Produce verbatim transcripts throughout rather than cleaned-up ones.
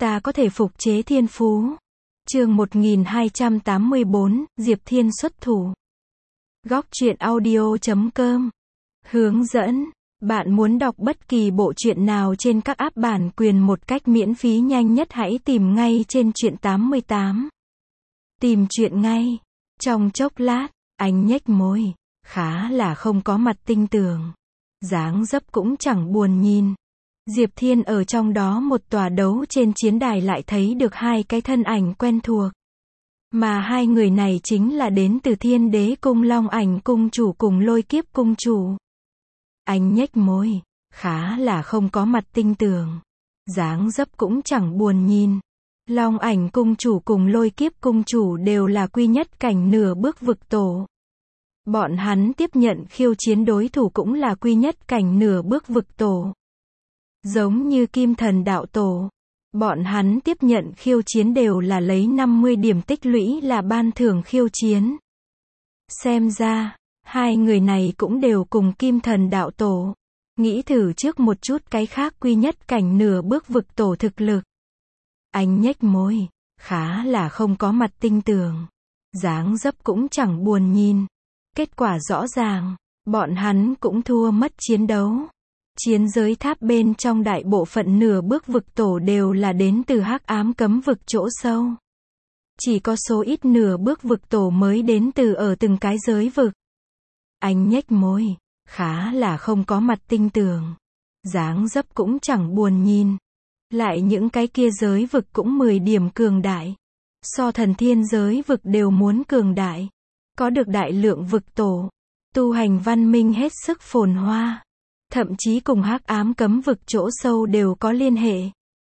ta có thể phục chế thiên phú. Chương một nghìn hai trăm tám mươi bốn, Diệp Thiên xuất thủ. Góc truyện audio chấm com. Hướng dẫn. Bạn muốn đọc bất kỳ bộ truyện nào trên các app bản quyền một cách miễn phí nhanh nhất hãy tìm ngay trên truyện tám mươi tám. Tìm truyện ngay. Trong chốc lát, anh nhếch môi, khá là không có mặt tinh tường. Dáng dấp cũng chẳng buồn nhìn. Diệp Thiên ở trong đó một tòa đấu trên chiến đài lại thấy được hai cái thân ảnh quen thuộc. Mà hai người này chính là đến từ Thiên Đế Cung Long Ảnh Cung chủ cùng Lôi Kiếp Cung chủ. Anh nhếch môi, khá là không có mặt tinh tường. Dáng dấp cũng chẳng buồn nhìn. Long Ảnh Cung chủ cùng Lôi Kiếp Cung chủ đều là quy nhất cảnh nửa bước vực tổ. Bọn hắn tiếp nhận khiêu chiến đối thủ cũng là quy nhất cảnh nửa bước vực tổ. Giống như Kim Thần Đạo Tổ, bọn hắn tiếp nhận khiêu chiến đều là lấy năm mươi điểm tích lũy là ban thưởng khiêu chiến. Xem ra, hai người này cũng đều cùng Kim Thần Đạo Tổ. Nghĩ thử trước một chút cái khác quy nhất cảnh nửa bước vực tổ thực lực. Anh nhếch môi, khá là không có mặt tinh tường. Dáng dấp cũng chẳng buồn nhìn. Kết quả rõ ràng, bọn hắn cũng thua mất chiến đấu. Chiến giới tháp bên trong đại bộ phận nửa bước vực tổ đều là đến từ hắc ám cấm vực chỗ sâu. Chỉ có số ít nửa bước vực tổ mới đến từ ở từng cái giới vực. Anh nhếch môi, khá là không có mặt tinh tường. Dáng dấp cũng chẳng buồn nhìn. Lại những cái kia giới vực cũng mười điểm cường đại. So thần thiên giới vực đều muốn cường đại. Có được đại lượng vực tổ. Tu hành văn minh hết sức phồn hoa. Thậm chí cùng hắc ám cấm vực chỗ sâu đều có liên hệ.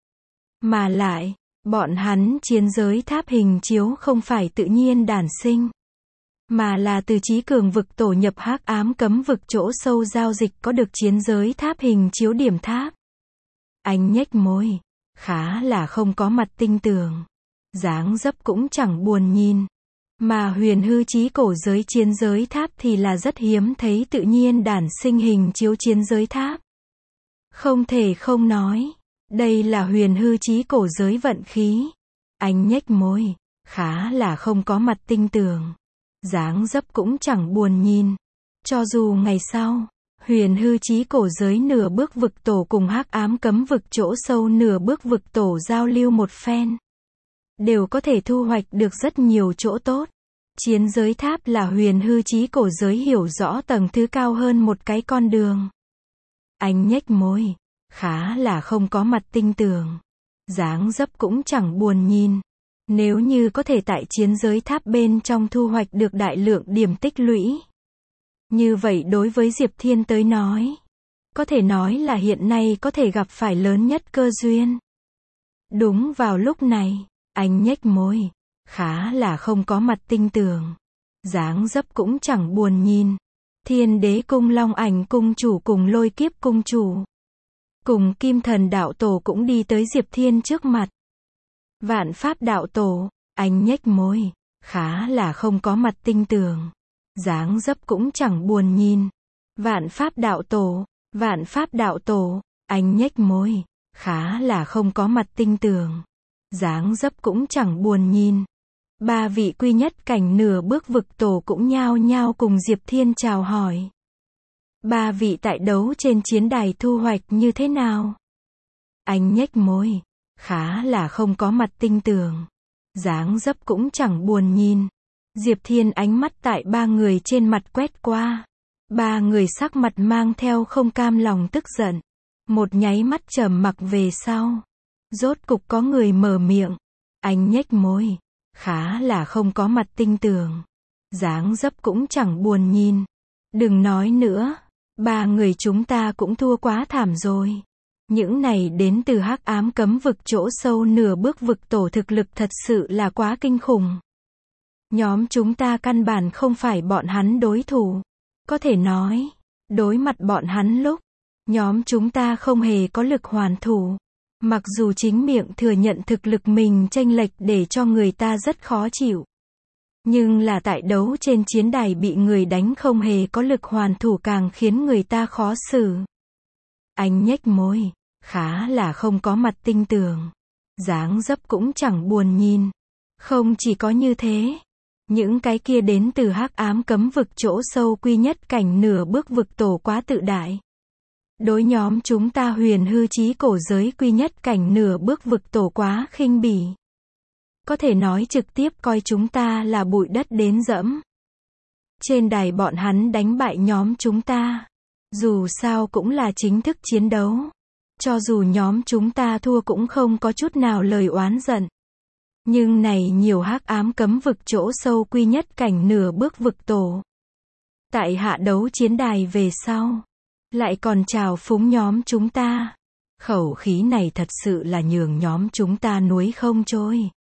Mà lại, bọn hắn chiến giới tháp hình chiếu không phải tự nhiên đản sinh. Mà là từ trí cường vực tổ nhập hắc ám cấm vực chỗ sâu giao dịch có được chiến giới tháp hình chiếu điểm tháp. Anh nhếch môi, khá là không có mặt tinh tường. Dáng dấp cũng chẳng buồn nhìn. Mà huyền hư chí cổ giới chiến giới tháp thì là rất hiếm thấy tự nhiên đản sinh hình chiếu chiến giới tháp. Không thể không nói, đây là huyền hư chí cổ giới vận khí. Anh nhếch môi, khá là không có mặt tinh tường. Dáng dấp cũng chẳng buồn nhìn. Cho dù ngày sau, huyền hư chí cổ giới nửa bước vực tổ cùng hắc ám cấm vực chỗ sâu nửa bước vực tổ giao lưu một phen. Đều có thể thu hoạch được rất nhiều chỗ tốt. Chiến giới tháp là huyền hư chí cổ giới hiểu rõ tầng thứ cao hơn một cái con đường. Anh nhếch môi, khá là không có mặt tinh tường. Dáng dấp cũng chẳng buồn nhìn. Nếu như có thể tại chiến giới tháp bên trong thu hoạch được đại lượng điểm tích lũy. Như vậy đối với Diệp Thiên tới nói, có thể nói là hiện nay có thể gặp phải lớn nhất cơ duyên. Đúng vào lúc này, anh nhếch môi, khá là không có mặt tinh tường. Dáng dấp cũng chẳng buồn nhìn. Thiên Đế Cung Long Ảnh Cung chủ cùng Lôi Kiếp Cung chủ. Cùng Kim Thần Đạo Tổ cũng đi tới Diệp Thiên trước mặt. Vạn Pháp Đạo Tổ, anh nhếch môi, khá là không có mặt tinh tường. Dáng dấp cũng chẳng buồn nhìn. Vạn Pháp Đạo Tổ, Vạn Pháp Đạo Tổ, anh nhếch môi, khá là không có mặt tinh tường. Dáng dấp cũng chẳng buồn nhìn. Ba vị quy nhất cảnh nửa bước vực tổ cũng nhao nhao cùng Diệp Thiên chào hỏi. Ba vị tại đấu trên chiến đài thu hoạch như thế nào? Anh nhếch môi, khá là không có mặt tinh tường. Dáng dấp cũng chẳng buồn nhìn. Diệp Thiên ánh mắt tại ba người trên mặt quét qua. Ba người sắc mặt mang theo không cam lòng tức giận. Một nháy mắt trầm mặc về sau. Rốt cục có người mở miệng. Anh nhếch môi, khá là không có mặt tinh tường. Dáng dấp cũng chẳng buồn nhìn. Đừng nói nữa, ba người chúng ta cũng thua quá thảm rồi. Những này đến từ hắc ám cấm vực chỗ sâu nửa bước vực tổ thực lực thật sự là quá kinh khủng. Nhóm chúng ta căn bản không phải bọn hắn đối thủ. Có thể nói, đối mặt bọn hắn lúc, nhóm chúng ta không hề có lực hoàn thủ. Mặc dù chính miệng thừa nhận thực lực mình chênh lệch để cho người ta rất khó chịu. Nhưng là tại đấu trên chiến đài bị người đánh không hề có lực hoàn thủ càng khiến người ta khó xử. Anh nhếch môi, khá là không có mặt tinh tường. dáng dấp cũng chẳng buồn nhìn. Không chỉ có như thế, những cái kia đến từ hắc ám cấm vực chỗ sâu quy nhất cảnh nửa bước vực tổ quá tự đại. Đối nhóm chúng ta huyền hư chí cổ giới quy nhất cảnh nửa bước vực tổ quá khinh bỉ. Có thể nói trực tiếp coi chúng ta là bụi đất đến dẫm. Trên đài bọn hắn đánh bại nhóm chúng ta. Dù sao cũng là chính thức chiến đấu. Cho dù nhóm chúng ta thua cũng không có chút nào lời oán giận. Nhưng này nhiều hắc ám cấm vực chỗ sâu quy nhất cảnh nửa bước vực tổ. Tại hạ đấu chiến đài về sau. Lại còn chào phúng nhóm chúng ta. Khẩu khí này thật sự là nhường nhóm chúng ta nuối không trôi.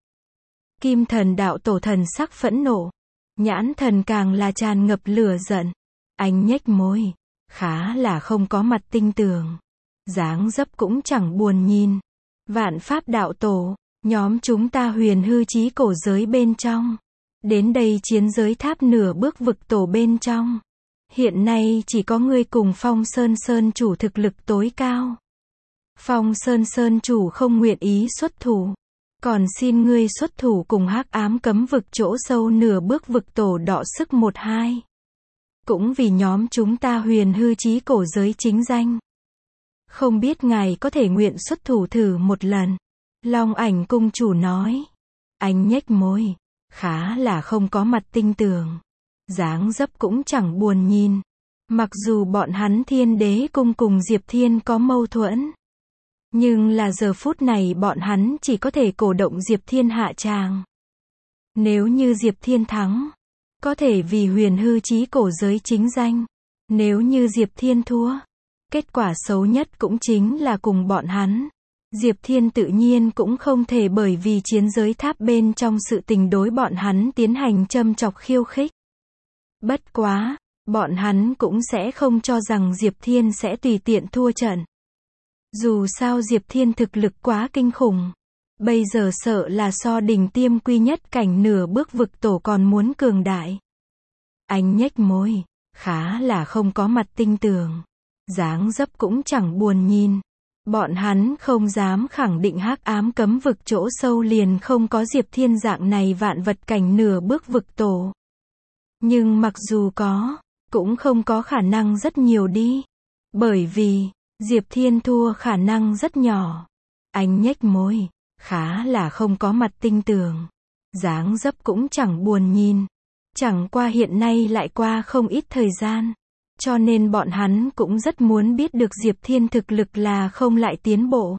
Kim thần đạo tổ thần sắc phẫn nộ. Nhãn thần càng là tràn ngập lửa giận. Anh nhếch môi. Khá là không có mặt tinh tường. Dáng dấp cũng chẳng buồn nhìn. Vạn pháp đạo tổ. Nhóm chúng ta huyền hư chí cổ giới bên trong. Đến đây chiến giới tháp nửa bước vực tổ bên trong. Hiện nay chỉ có ngươi cùng Phong Sơn Sơn chủ thực lực tối cao. Phong Sơn Sơn chủ không nguyện ý xuất thủ. Còn xin ngươi xuất thủ cùng hắc ám cấm vực chỗ sâu nửa bước vực tổ đọ sức một hai. Cũng vì nhóm chúng ta huyền hư chí cổ giới chính danh. Không biết ngài có thể nguyện xuất thủ thử một lần. Long ảnh cung chủ nói. Anh nhếch môi. Khá là không có mặt tinh tường. Dáng dấp cũng chẳng buồn nhìn. Mặc dù bọn hắn Thiên Đế cung cùng Diệp Thiên có mâu thuẫn. Nhưng là giờ phút này bọn hắn chỉ có thể cổ động Diệp Thiên hạ tràng. Nếu như Diệp Thiên thắng, có thể vì huyền hư chí cổ giới chính danh. Nếu như Diệp Thiên thua, kết quả xấu nhất cũng chính là cùng bọn hắn. Diệp Thiên tự nhiên cũng không thể bởi vì chiến giới tháp bên trong sự tình đối bọn hắn tiến hành châm chọc khiêu khích. Bất quá, bọn hắn cũng sẽ không cho rằng Diệp Thiên sẽ tùy tiện thua trận. Dù sao Diệp Thiên thực lực quá kinh khủng. Bây giờ sợ là so đỉnh tiêm quy nhất cảnh nửa bước vực tổ còn muốn cường đại. Anh nhếch môi. Khá là không có mặt tinh tường. Dáng dấp cũng chẳng buồn nhìn. Bọn hắn không dám khẳng định hắc ám cấm vực chỗ sâu liền không có Diệp Thiên dạng này vạn vật cảnh nửa bước vực tổ. Nhưng mặc dù có, cũng không có khả năng rất nhiều đi. Bởi vì, Diệp Thiên thua khả năng rất nhỏ. Anh nhếch môi. Khá là không có mặt tinh tường. Dáng dấp cũng chẳng buồn nhìn. Chẳng qua hiện nay lại qua không ít thời gian. Cho nên bọn hắn cũng rất muốn biết được Diệp Thiên thực lực là không lại tiến bộ.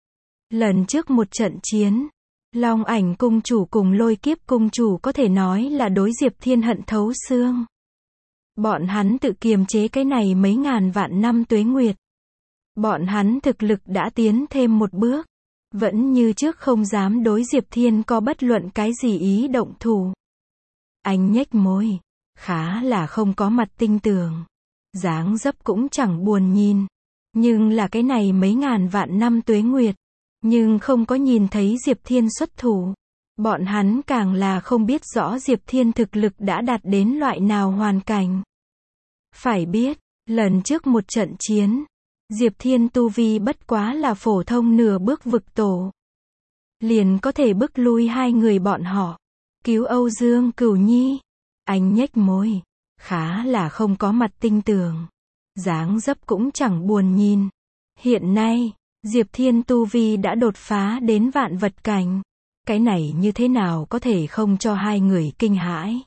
Lần trước một trận chiến, Long ảnh cung chủ cùng Lôi Kiếp cung chủ có thể nói là đối Diệp Thiên hận thấu xương. Bọn hắn tự kiềm chế cái này mấy ngàn vạn năm tuế nguyệt. Bọn hắn thực lực đã tiến thêm một bước. Vẫn như trước không dám đối Diệp Thiên có bất luận cái gì ý động thủ. Anh nhếch môi. Khá là không có mặt tinh tường. Dáng dấp cũng chẳng buồn nhìn. Nhưng là cái này mấy ngàn vạn năm tuế nguyệt. Nhưng không có nhìn thấy Diệp Thiên xuất thủ. Bọn hắn càng là không biết rõ Diệp Thiên thực lực đã đạt đến loại nào hoàn cảnh. Phải biết, lần trước một trận chiến, Diệp Thiên tu vi bất quá là phổ thông nửa bước vực tổ. Liền có thể bức lui hai người bọn họ. Cứu Âu Dương Cửu Nhi. Anh nhếch môi. Khá là không có mặt tinh tường. Dáng dấp cũng chẳng buồn nhìn. Hiện nay, Diệp Thiên tu vi đã đột phá đến vạn vật cảnh. Cái này như thế nào có thể không cho hai người kinh hãi.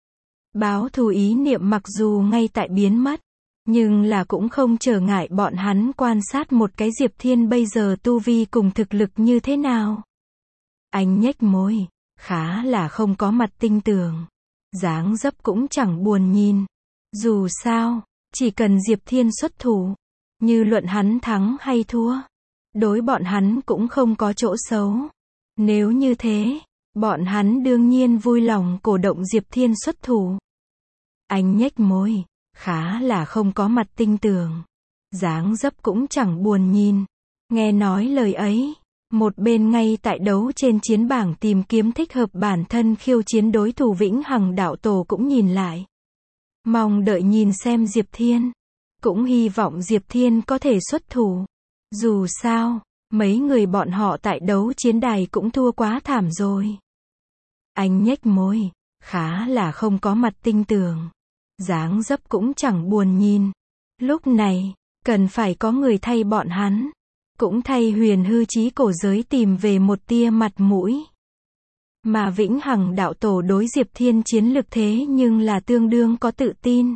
Báo thù ý niệm mặc dù ngay tại biến mất. Nhưng là cũng không trở ngại bọn hắn quan sát một cái Diệp Thiên bây giờ tu vi cùng thực lực như thế nào. Anh nhếch môi. Khá là không có mặt tinh tường. Dáng dấp cũng chẳng buồn nhìn. Dù sao, chỉ cần Diệp Thiên xuất thủ. Như luận hắn thắng hay thua. Đối bọn hắn cũng không có chỗ xấu. Nếu như thế, bọn hắn đương nhiên vui lòng cổ động Diệp Thiên xuất thủ. Anh nhếch môi. Khá là không có mặt tinh tường. Dáng dấp cũng chẳng buồn nhìn. Nghe nói lời ấy, một bên ngay tại đấu trên chiến bảng tìm kiếm thích hợp bản thân khiêu chiến đối thủ Vĩnh Hằng đạo tổ cũng nhìn lại. Mong đợi nhìn xem Diệp Thiên. Cũng hy vọng Diệp Thiên có thể xuất thủ. Dù sao, Mấy người bọn họ tại đấu chiến đài cũng thua quá thảm rồi. Anh nhếch môi, khá là không có mặt tinh tường. Dáng dấp cũng chẳng buồn nhìn. Lúc này, cần phải có người thay bọn hắn. Cũng thay huyền hư chí cổ giới tìm về một tia mặt mũi. Mà Vĩnh Hằng đạo tổ đối Diệp Thiên chiến lực thế nhưng là tương đương có tự tin.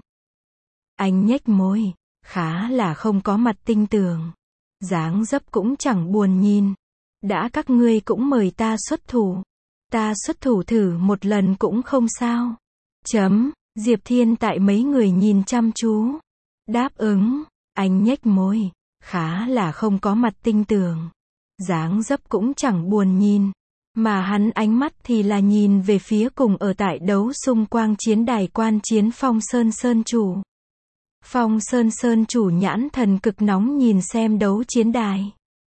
Anh nhếch môi, khá là không có mặt tinh tường. Dáng dấp cũng chẳng buồn nhìn. Đã các ngươi cũng mời ta xuất thủ. Ta xuất thủ thử một lần cũng không sao. Chấm, Diệp Thiên tại mấy người nhìn chăm chú. Đáp ứng, anh nhếch môi, khá là không có mặt tinh tường. Dáng dấp cũng chẳng buồn nhìn. Mà hắn ánh mắt thì là nhìn về phía cùng ở tại đấu xung quanh chiến đài quan chiến Phong Sơn Sơn chủ. Phong Sơn Sơn chủ nhãn thần cực nóng nhìn xem đấu chiến đài.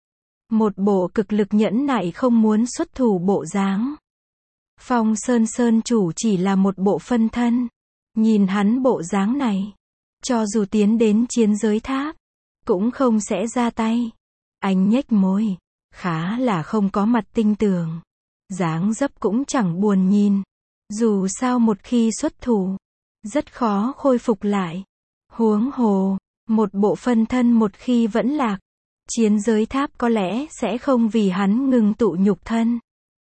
Một bộ cực lực nhẫn nại không muốn xuất thủ bộ dáng. Phong Sơn Sơn chủ chỉ là một bộ phân thân. Nhìn hắn bộ dáng này. Cho dù tiến đến chiến giới tháp. Cũng không sẽ ra tay. Anh nhếch môi. Khá là không có mặt tinh tường. Dáng dấp cũng chẳng buồn nhìn. Dù sao một khi xuất thủ. Rất khó khôi phục lại. Huống hồ. Một bộ phân thân một khi vẫn lạc. Chiến giới tháp có lẽ sẽ không vì hắn ngừng tụ nhục thân.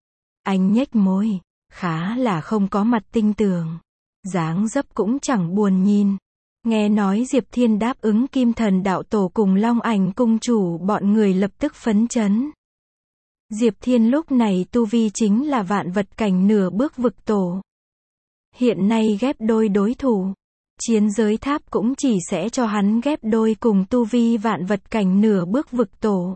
Anh nhếch môi. Khá là không có mặt tinh tường. Dáng dấp cũng chẳng buồn nhìn. Nghe nói Diệp Thiên đáp ứng Kim Thần đạo tổ cùng Long Ảnh cung chủ, bọn người lập tức phấn chấn. Diệp Thiên lúc này tu vi chính là vạn vật cảnh nửa bước vực tổ. Hiện nay ghép đôi đối thủ. Chiến giới tháp cũng chỉ sẽ cho hắn ghép đôi cùng tu vi vạn vật cảnh nửa bước vực tổ.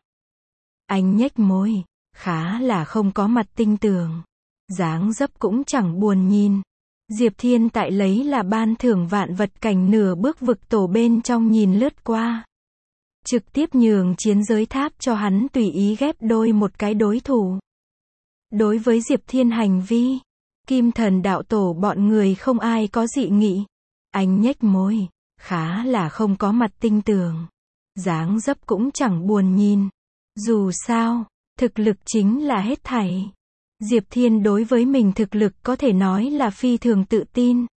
Anh nhếch môi. Khá là không có mặt tinh tường. Dáng dấp cũng chẳng buồn nhìn. Diệp Thiên tại lấy là ban thưởng vạn vật cảnh nửa bước vực tổ bên trong nhìn lướt qua. Trực tiếp nhường chiến giới tháp cho hắn tùy ý ghép đôi một cái đối thủ. Đối với Diệp Thiên hành vi, Kim Thần đạo tổ bọn người không ai có dị nghị. Anh nhếch môi. Khá là không có mặt tinh tường. Dáng dấp cũng chẳng buồn nhìn. Dù sao, thực lực chính là hết thảy. Diệp Thiên đối với mình thực lực có thể nói là phi thường tự tin.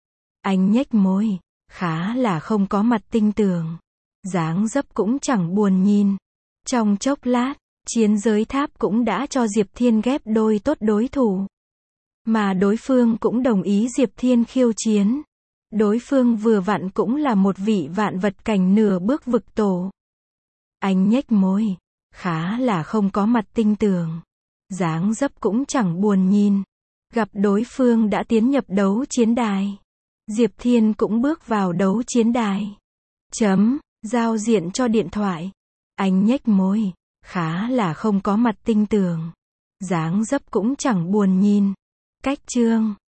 Anh nhếch môi. Khá là không có mặt tinh tường. Dáng dấp cũng chẳng buồn nhìn. Trong chốc lát, chiến giới tháp cũng đã cho Diệp Thiên ghép đôi tốt đối thủ. Mà đối phương cũng đồng ý Diệp Thiên khiêu chiến. Đối phương vừa vặn cũng là một vị vạn vật cảnh nửa bước vực tổ. Anh nhếch môi. Khá là không có mặt tinh tường. Dáng dấp cũng chẳng buồn nhìn. Gặp đối phương đã tiến nhập đấu chiến đài. Diệp Thiên cũng bước vào đấu chiến đài. Chấm, giao diện cho điện thoại. Anh nhếch môi. Khá là không có mặt tinh tường. Dáng dấp cũng chẳng buồn nhìn. Cách chương